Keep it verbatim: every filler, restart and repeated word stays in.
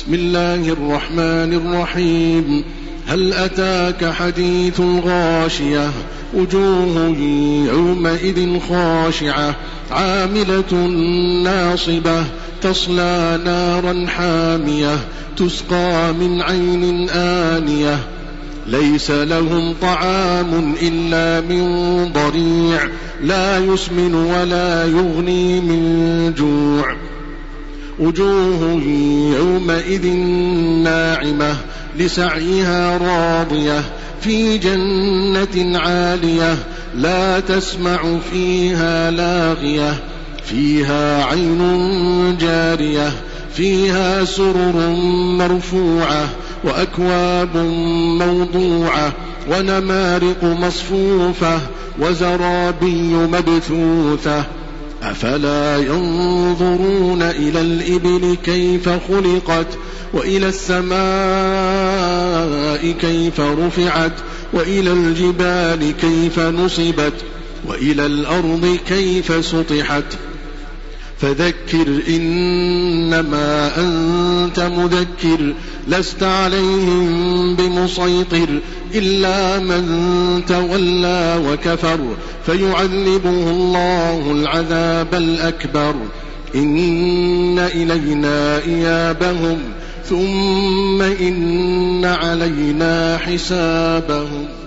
بسم الله الرحمن الرحيم. هل أتاك حديث الغاشية وجوه يومئذ خاشعة عاملة ناصبة تصلى نارا حامية تسقى من عين آنية ليس لهم طعام إلا من ضريع لا يسمن ولا يغني من جوع وجوه يومئذ ناعمة لسعيها راضية في جنة عالية لا تسمع فيها لاغية فيها عين جارية فيها سرر مرفوعة وأكواب موضوعة ونمارق مصفوفة وزرابي مبثوثة أفلا ينظرون إلى الإبل كيف خلقت وإلى السماء كيف رفعت وإلى الجبال كيف نصبت وإلى الأرض كيف سطحت فذكر إنما أنت مذكر لست عليهم بمسيطر إلا من تولى وكفر فيعذبه الله العذاب الأكبر إن إلينا إيابهم ثم إن علينا حسابهم.